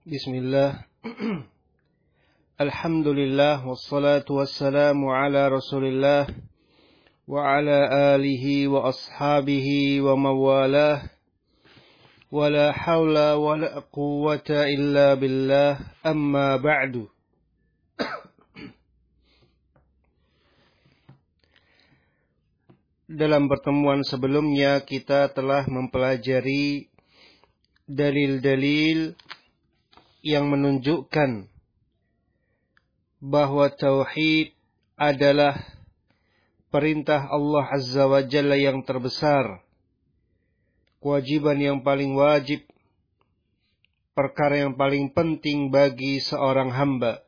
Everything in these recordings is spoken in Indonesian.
Bismillah. Alhamdulillah wassalatu wassalamu ala Rasulillah wa ala alihi wa ashabihi wa mawalah. Wa la hawla wa la quwwata illa billah. Amma ba'du. Dalam pertemuan sebelumnya kita telah mempelajari dalil-dalil yang menunjukkan bahwa tauhid adalah perintah Allah Azza wa Jalla yang terbesar, kewajiban yang paling wajib, perkara yang paling penting bagi seorang hamba.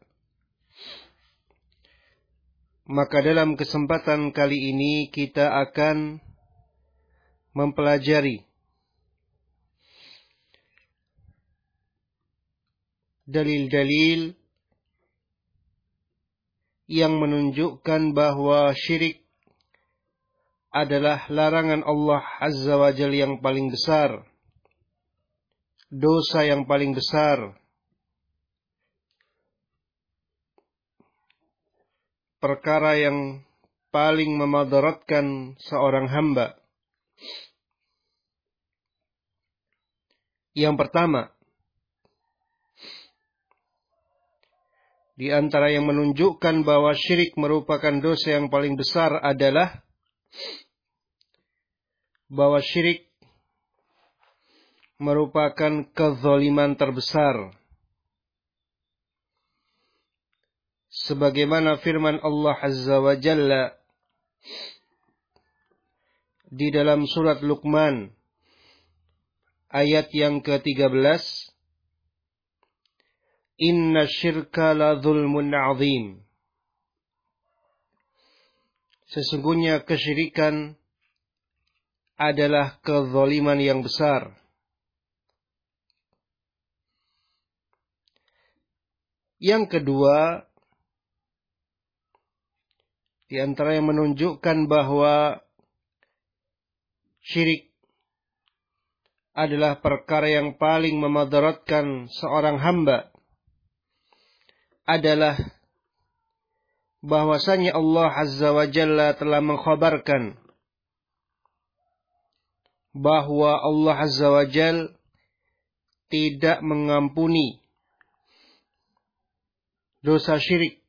Maka dalam kesempatan kali ini kita akan mempelajari dalil-dalil yang menunjukkan bahwa syirik adalah larangan Allah Azza wa Jalla yang paling besar, dosa yang paling besar, perkara yang paling memadaratkan seorang hamba. Yang pertama, di antara yang menunjukkan bahwa syirik merupakan dosa yang paling besar adalah bahwa syirik merupakan kezaliman terbesar. Sebagaimana firman Allah Azza wa Jalla di dalam surat Luqman ayat yang ke-13, Inna syirka la zulmun azim. Sesungguhnya kesyirikan adalah kezaliman yang besar. Yang kedua, di antara yang menunjukkan bahwa syirik adalah perkara yang paling memadaratkan seorang hamba adalah bahwasanya Allah Azza wa Jalla telah mengkhabarkan bahwa Allah Azza wa Jalla tidak mengampuni dosa syirik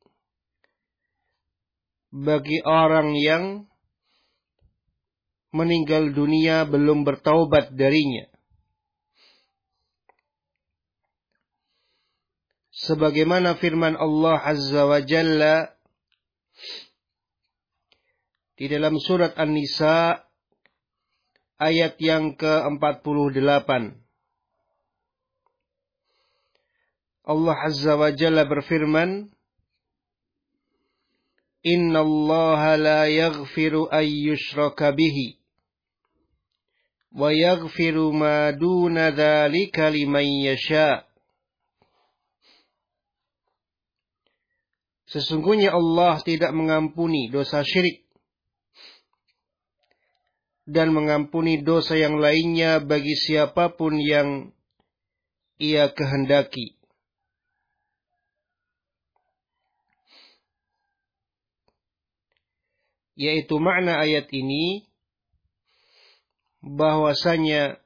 bagi orang yang meninggal dunia belum bertaubat darinya. Sebagaimana firman Allah Azza wa Jalla di dalam surat An-Nisa ayat yang ke-48. Allah Azza wa Jalla berfirman, Inna Allah la yaghfiru an yushraka bihi wa yaghfiru ma duna dzalika liman yasha. Sesungguhnya Allah tidak mengampuni dosa syirik dan mengampuni dosa yang lainnya bagi siapapun yang ia kehendaki. Yaitu makna ayat ini bahwasanya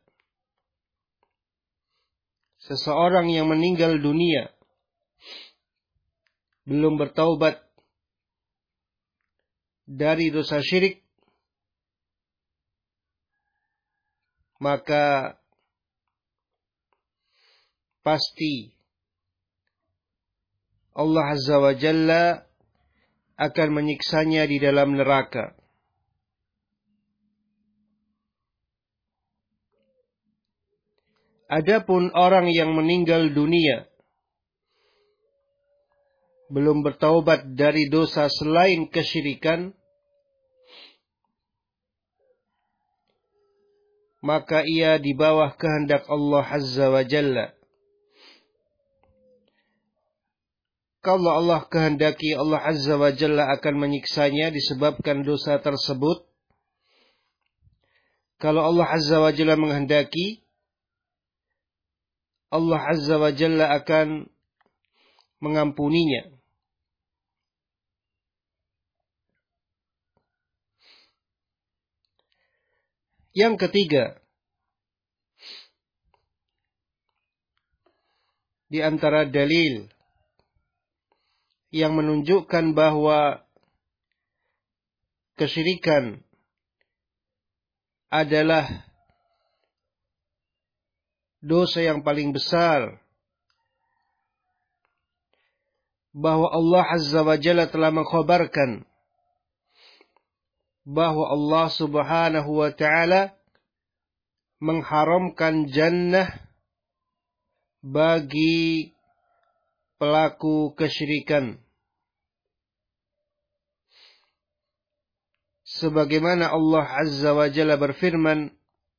seseorang yang meninggal dunia belum bertaubat dari dosa syirik, maka pasti Allah Azza wa Jalla akan menyiksanya di dalam neraka. Adapun orang yang meninggal dunia belum bertaubat dari dosa selain kesyirikan, maka ia di bawah kehendak Allah Azza wa Jalla. Kalau Allah kehendaki, Allah Azza wa Jalla akan menyiksanya disebabkan dosa tersebut. Kalau Allah Azza wa Jalla menghendaki, Allah Azza wa Jalla akan mengampuninya. Yang ketiga, di antara dalil yang menunjukkan bahwa kesyirikan adalah dosa yang paling besar, bahwa Allah Azza wa Jalla telah mengkhabarkan bahwa Allah Subhanahu wa Ta'ala mengharamkan jannah bagi pelaku kesyirikan. Sebagaimana Allah Azza wa Jalla berfirman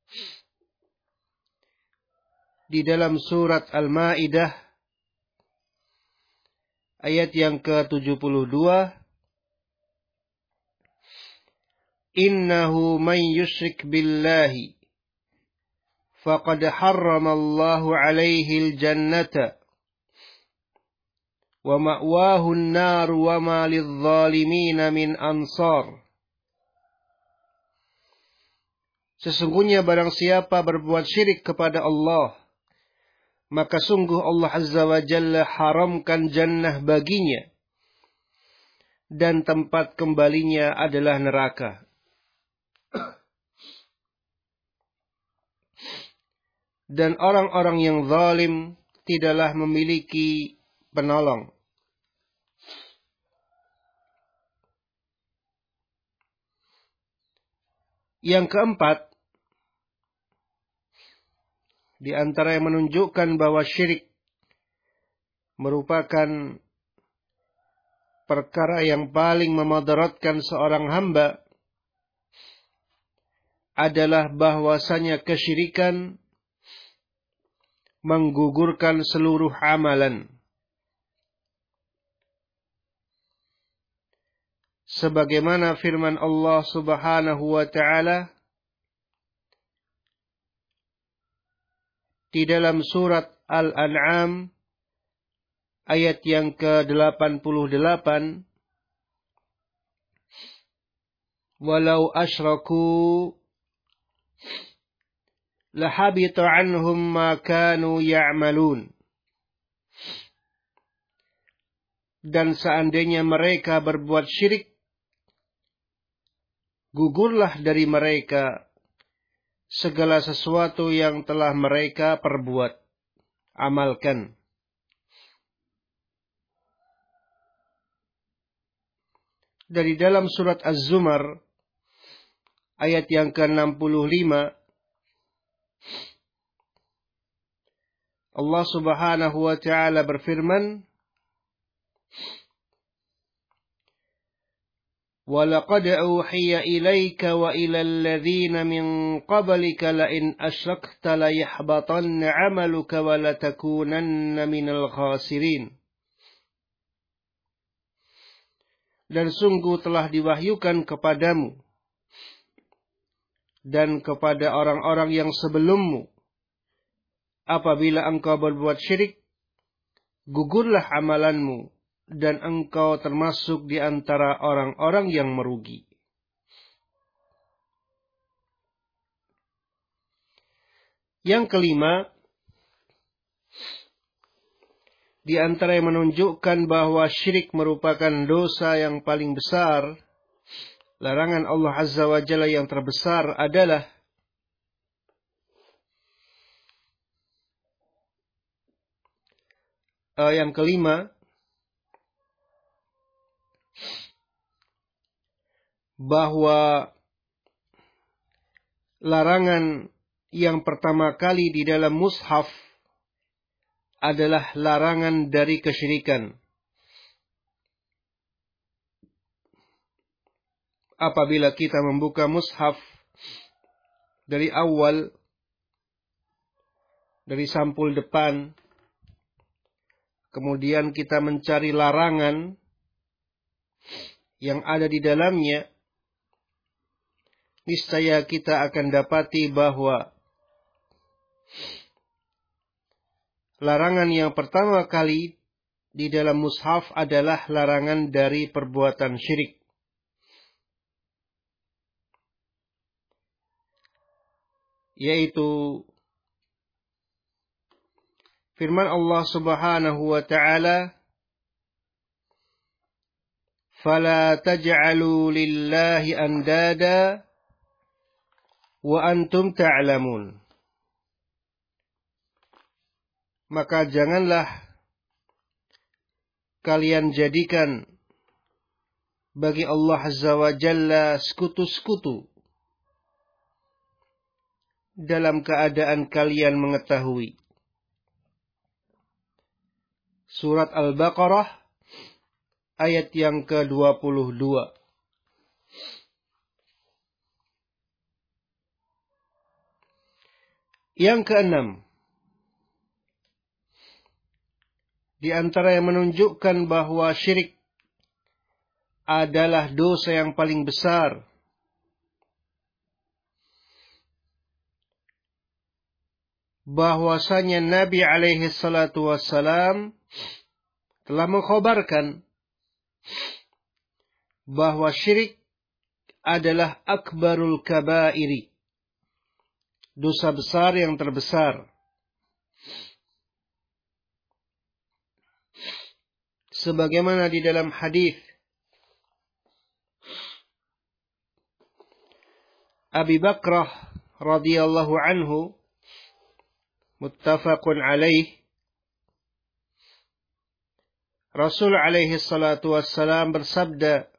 di dalam surat Al-Maidah ayat yang ke-72, Innahu man yushrik billahi faqad harramallahu alaihi al-jannata wa ma'wahu an-nar wa ma lidh-dhalimin min ansar. Sesungguhnya barang siapa berbuat syirik kepada Allah, maka sungguh Allah Azza wa Jalla haramkan jannah baginya, dan tempat kembalinya adalah neraka. Dan orang-orang yang zalim tidaklah memiliki penolong. Yang keempat, di antara yang menunjukkan bahwa syirik merupakan perkara yang paling memadaratkan seorang hamba adalah bahwasanya kesyirikan menggugurkan seluruh amalan. Sebagaimana firman Allah Subhanahu wa Ta'ala di dalam surat Al-An'am ayat yang ke-88, Walau asyraku lahabita anhum ma kanu ya'malun. Dan seandainya mereka berbuat syirik, gugurlah dari mereka segala sesuatu yang telah mereka perbuat, amalkan. Dari dalam surat Az-Zumar ayat yang ke-65, Allah Subhanahu wa Ta'ala berfirman, وَلَقَدْ أُوحِيَ إِلَيْكَ وَإِلَى الَّذِينَ مِنْ قَبْلِكَ لَئِنْ أَشْرَكْتَ لَيَحْبَطَنَّ عَمَلُكَ وَلَتَكُونَنَّ مِنَ الْخَاسِرِينَ. Dan sungguh telah diwahyukan kepadamu dan kepada orang-orang yang sebelummu, apabila engkau berbuat syirik, gugurlah amalanmu, dan engkau termasuk di antara orang-orang yang merugi. Yang kelima, di antara yang menunjukkan bahwa syirik merupakan dosa yang paling besar, larangan Allah Azza wa Jalla yang terbesar adalah yang kelima, bahwa larangan yang pertama kali di dalam mushaf adalah larangan dari kesyirikan. Apabila kita membuka mushaf dari awal, dari sampul depan, kemudian kita mencari larangan yang ada di dalamnya, niscaya kita akan dapati bahwa larangan yang pertama kali di dalam mushaf adalah larangan dari perbuatan syirik. Yaitu firman Allah Subhanahu wa ta'ala, "Fala taj'alu lillahi andada wa antum ta'lamun." Maka janganlah kalian jadikan bagi Allah Azza wa Jalla sekutu-sekutu dalam keadaan kalian mengetahui. Surat Al-Baqarah ayat yang ke-22. Yang keenam, di antara yang menunjukkan bahwa syirik adalah dosa yang paling besar, bahwasanya Nabi alaihi salatu wassalam telah mengkhabarkan bahwa syirik adalah akbarul kabairi, dosa besar yang terbesar. Sebagaimana di dalam hadis Abi Bakrah radhiyallahu anhu, muttafaqun alaih, Rasul alaihi salatu wassalam bersabda,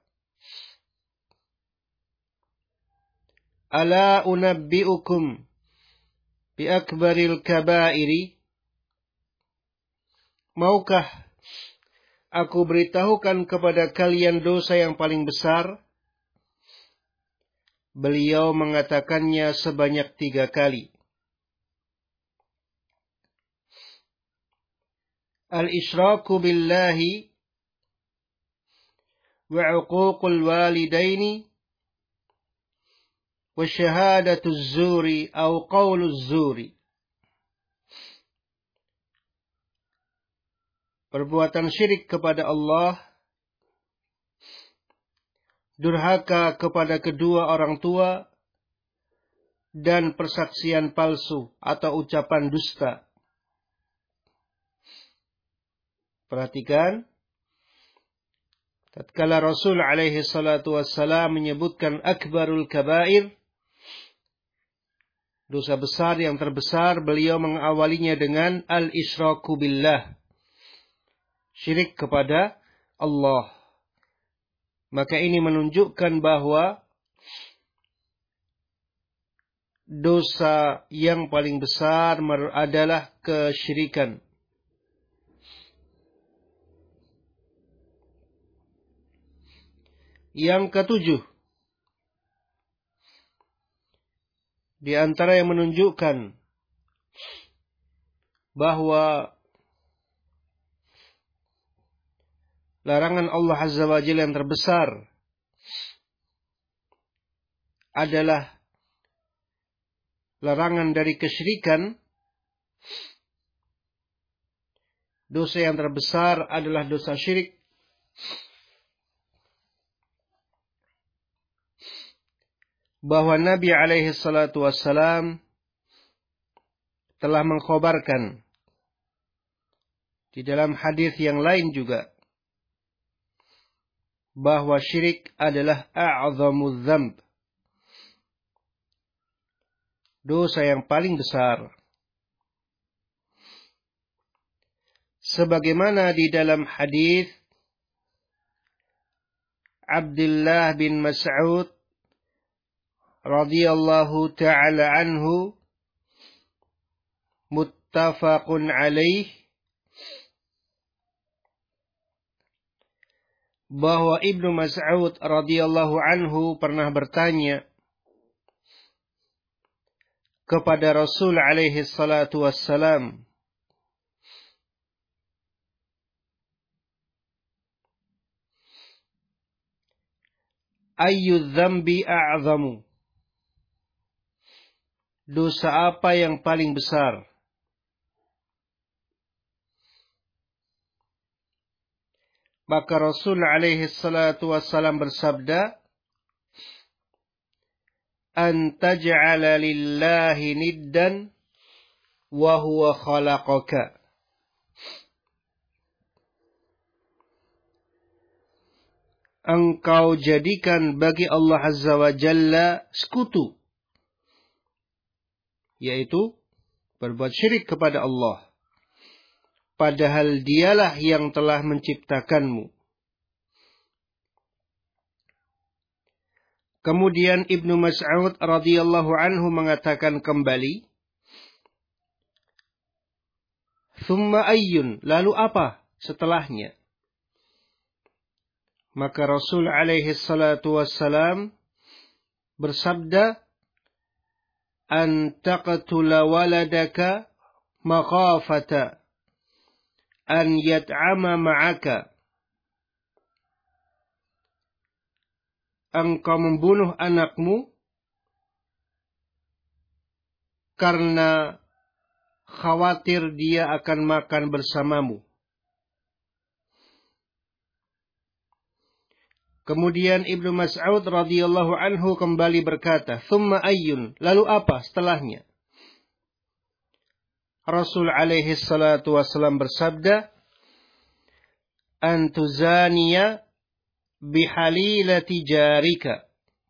"Ala unabbi'ukum bi akbaril kabairi?" Maukah aku beritahukan kepada kalian dosa yang paling besar? Beliau mengatakannya sebanyak 3 kali. Al-isyraku billahi wa uququl walidaini wa syahadatuz zuri au qauluz zuri. Perbuatan syirik kepada Allah, durhaka kepada kedua orang tua, dan persaksian palsu atau ucapan dusta. Perhatikan, tatkala Rasul alaihi salatu wassalam menyebutkan akbarul kabair, dosa besar yang terbesar, beliau mengawalinya dengan al-isyraku billah, syirik kepada Allah. Maka ini menunjukkan bahwa dosa yang paling besar adalah kesyirikan. Yang ketujuh, di antara yang menunjukkan bahwa larangan Allah Azza wa Jalla yang terbesar adalah larangan dari kesyirikan. Dosa yang terbesar adalah dosa syirik. Bahwa Nabi alaihi salatu wassalam telah mengkhabarkan di dalam hadis yang lain juga bahwa syirik adalah a'zamuz dzamb, dosa yang paling besar. Sebagaimana di dalam hadis Abdullah bin Mas'ud radhiyallahu ta'ala anhu, muttafaqun alaih, bahwa Ibnu Mas'ud radhiyallahu anhu pernah bertanya kepada Rasul alaihi salatu wassalam, "Ayyu dzambi a'zamu?" Dosa apa yang paling besar? Maka Rasul alaihi salatu wassalam bersabda, "An taj'ala lillahi niddan wa huwa khalaqaka." Engkau jadikan bagi Allah Azza wa Jalla sekutu, yaitu berbuat syirik kepada Allah, padahal dialah yang telah menciptakanmu. Kemudian Ibnu Mas'ud radhiyallahu anhu mengatakan kembali, "Tsumma ayyun?" Lalu apa setelahnya? Maka Rasul alaihi salatu wassalam bersabda, "An taqtula waladaka makhafata an yat'ama ma'aka." Engkau membunuh anakmu karena khawatir dia akan makan bersamamu. Kemudian Ibnu Mas'ud radhiyallahu anhu kembali berkata, "Tsumma ayyun?" Lalu apa setelahnya? Rasul alaihi salatu wasallam bersabda, "An tuzaniya bihalilati jarika."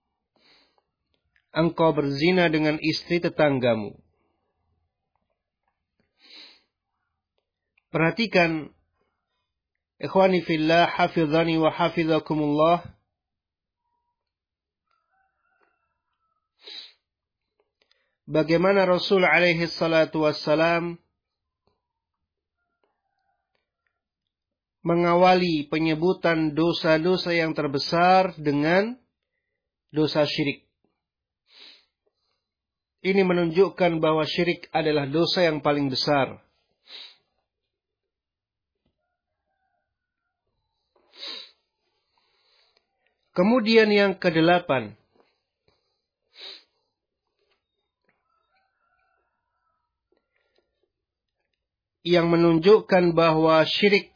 Engkau berzina dengan istri tetanggamu. Perhatikan, ikhwani fillah, hafizani wa hafizakumullah. Bagaimana Rasul alaihi salatu wassalam mengawali penyebutan dosa-dosa yang terbesar dengan dosa syirik. Ini menunjukkan bahwa syirik adalah dosa yang paling besar. Kemudian yang ke-8, yang menunjukkan bahwa syirik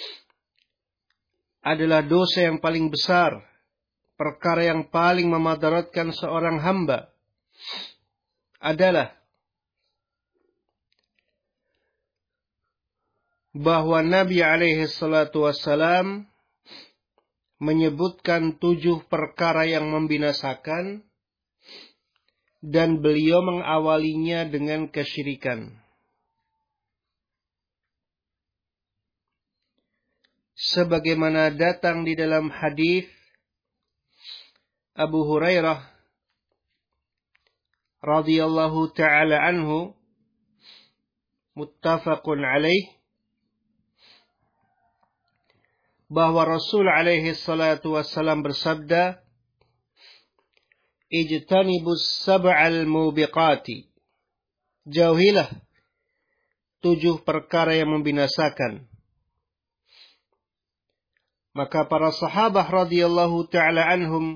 adalah dosa yang paling besar, perkara yang paling memadaratkan seorang hamba, adalah bahwa Nabi alaihi salatu wassalam menyebutkan 7 perkara yang membinasakan, dan beliau mengawalinya dengan kesyirikan. Sebagaimana datang di dalam hadis Abu Hurairah radhiyallahu ta'ala anhu, muttafaqun alaih, bahwa Rasul alaihi salatu wassalam bersabda, "Ijtanibus sab'al mubiqati." Jauhilah 7 perkara yang membinasakan. Maka para sahabat radhiyallahu ta'ala anhum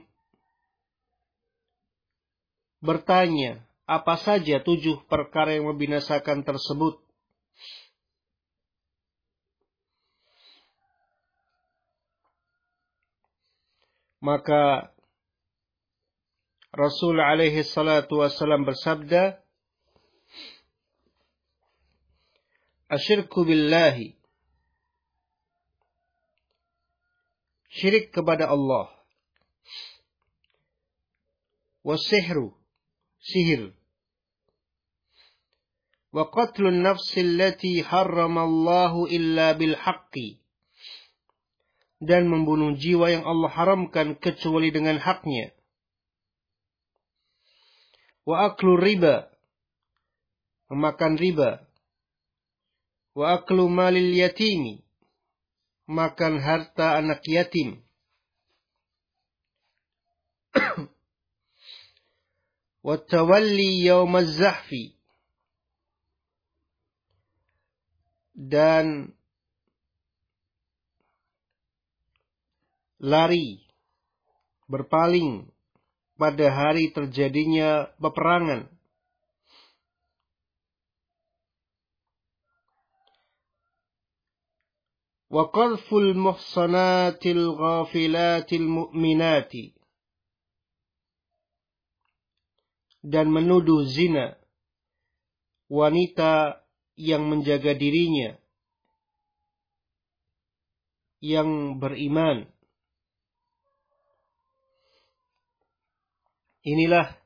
bertanya, apa saja 7 perkara yang membinasakan tersebut? Maka Rasul alaihi salatu wassalam bersabda, "Asyirku billahi." Syirik kepada Allah. Wasihru, sihir. Wa qatlun nafsi allati harramallahu illa bilhaqqi. Dan membunuh jiwa yang Allah haramkan kecuali dengan haknya. Wa aklu riba, memakan riba. Wa aklu malil yatimi, makan harta anak yatim. Wa tawalli yawmaz zahfi, dan lari, berpaling pada hari terjadinya peperangan. wa qadhful muhsanatil ghafilatil mu'minati, dan menuduh zina wanita yang menjaga dirinya, yang beriman. Inilah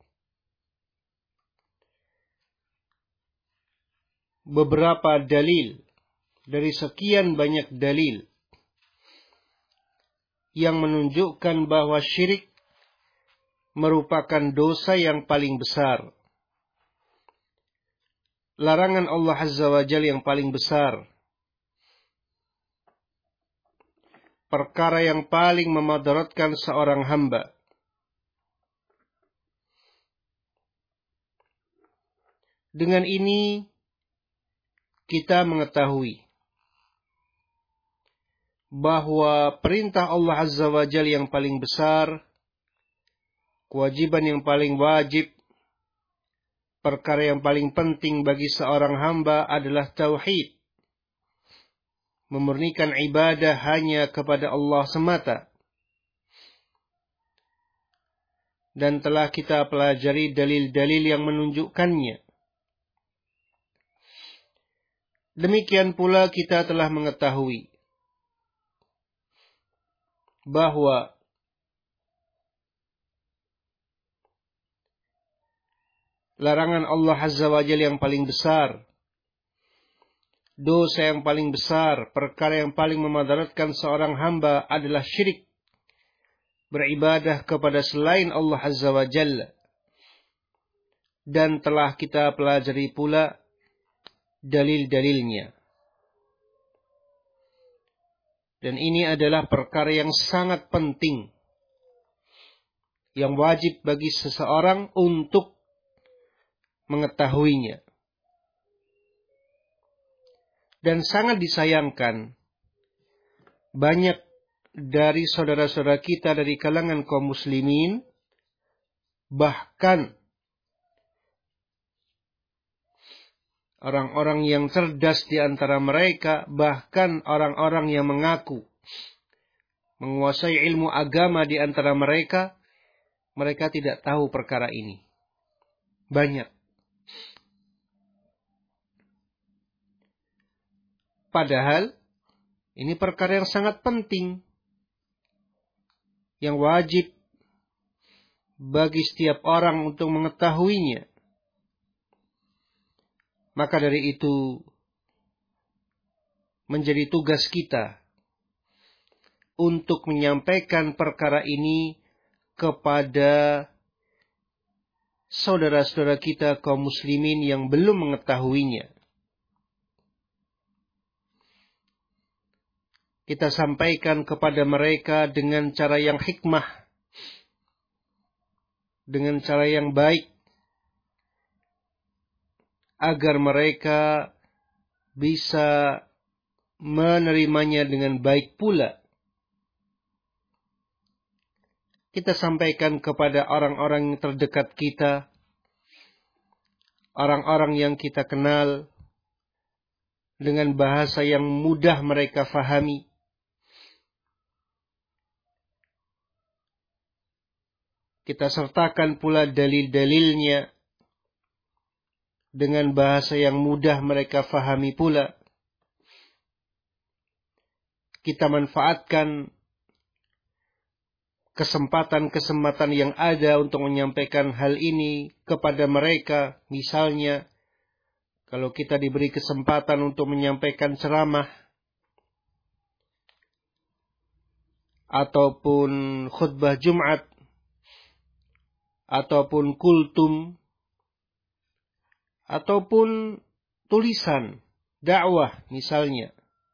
beberapa dalil dari sekian banyak dalil yang menunjukkan bahwa syirik merupakan dosa yang paling besar. Larangan Allah Azza wa Jalla yang paling besar. Perkara yang paling memadaratkan seorang hamba. Dengan ini kita mengetahui bahwa perintah Allah Azza wa Jalla yang paling besar, kewajiban yang paling wajib, perkara yang paling penting bagi seorang hamba adalah tauhid. Memurnikan ibadah hanya kepada Allah semata. Dan telah kita pelajari dalil-dalil yang menunjukkannya. Demikian pula kita telah mengetahui bahwa larangan Allah Azza wa Jalla yang paling besar, dosa yang paling besar, perkara yang paling memadaratkan seorang hamba adalah syirik, beribadah kepada selain Allah Azza wa Jalla. Dan telah kita pelajari pula dalil-dalilnya. Dan ini adalah perkara yang sangat penting, yang wajib bagi seseorang untuk mengetahuinya. Dan sangat disayangkan, banyak dari saudara-saudara kita dari kalangan kaum muslimin, bahkan orang-orang yang cerdas di antara mereka, bahkan orang-orang yang mengaku menguasai ilmu agama di antara mereka, mereka tidak tahu perkara ini. Banyak. Padahal ini perkara yang sangat penting, yang wajib bagi setiap orang untuk mengetahuinya. Maka dari itu menjadi tugas kita untuk menyampaikan perkara ini kepada saudara-saudara kita kaum muslimin yang belum mengetahuinya. Kita sampaikan kepada mereka dengan cara yang hikmah, dengan cara yang baik, agar mereka bisa menerimanya dengan baik pula. Kita sampaikan kepada orang-orang yang terdekat kita, orang-orang yang kita kenal, dengan bahasa yang mudah mereka fahami. Kita sertakan pula dalil-dalilnya dengan bahasa yang mudah mereka fahami pula. Kita manfaatkan kesempatan-kesempatan yang ada untuk menyampaikan hal ini kepada mereka. Misalnya, kalau kita diberi kesempatan untuk menyampaikan ceramah, ataupun khutbah Jumat, ataupun kultum, ataupun tulisan dakwah misalnya,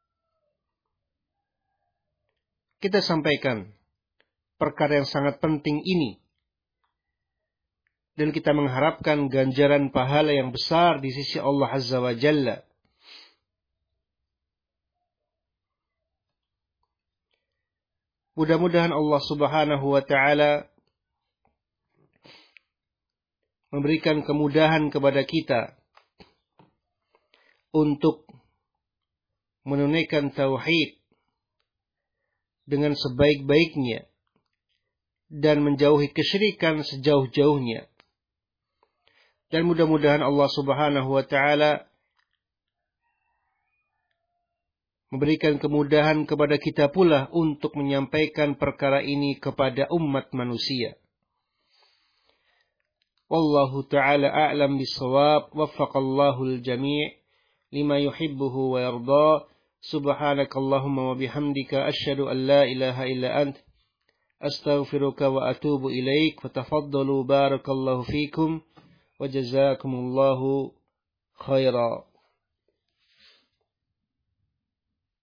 kita sampaikan perkara yang sangat penting ini, dan kita mengharapkan ganjaran pahala yang besar di sisi Allah Azza wa Jalla. Mudah-mudahan Allah Subhanahu wa Ta'ala memberikan kemudahan kepada kita untuk menunaikan tauhid dengan sebaik-baiknya dan menjauhi kesyirikan sejauh-jauhnya. Dan mudah-mudahan Allah Subhanahu wa taala memberikan kemudahan kepada kita pula untuk menyampaikan perkara ini kepada umat manusia. Wallahu ta'ala a'lam bis-shawab. Waffaqallahu al-jami' lima yuhibbuhu wa yarda. Subhanakallahumma wa bihamdika asyhadu an la ilaha illa ant astaghfiruka wa atubu ilaik. Fatafaddalu barakallahu fikum wa jazakumullahu khaira.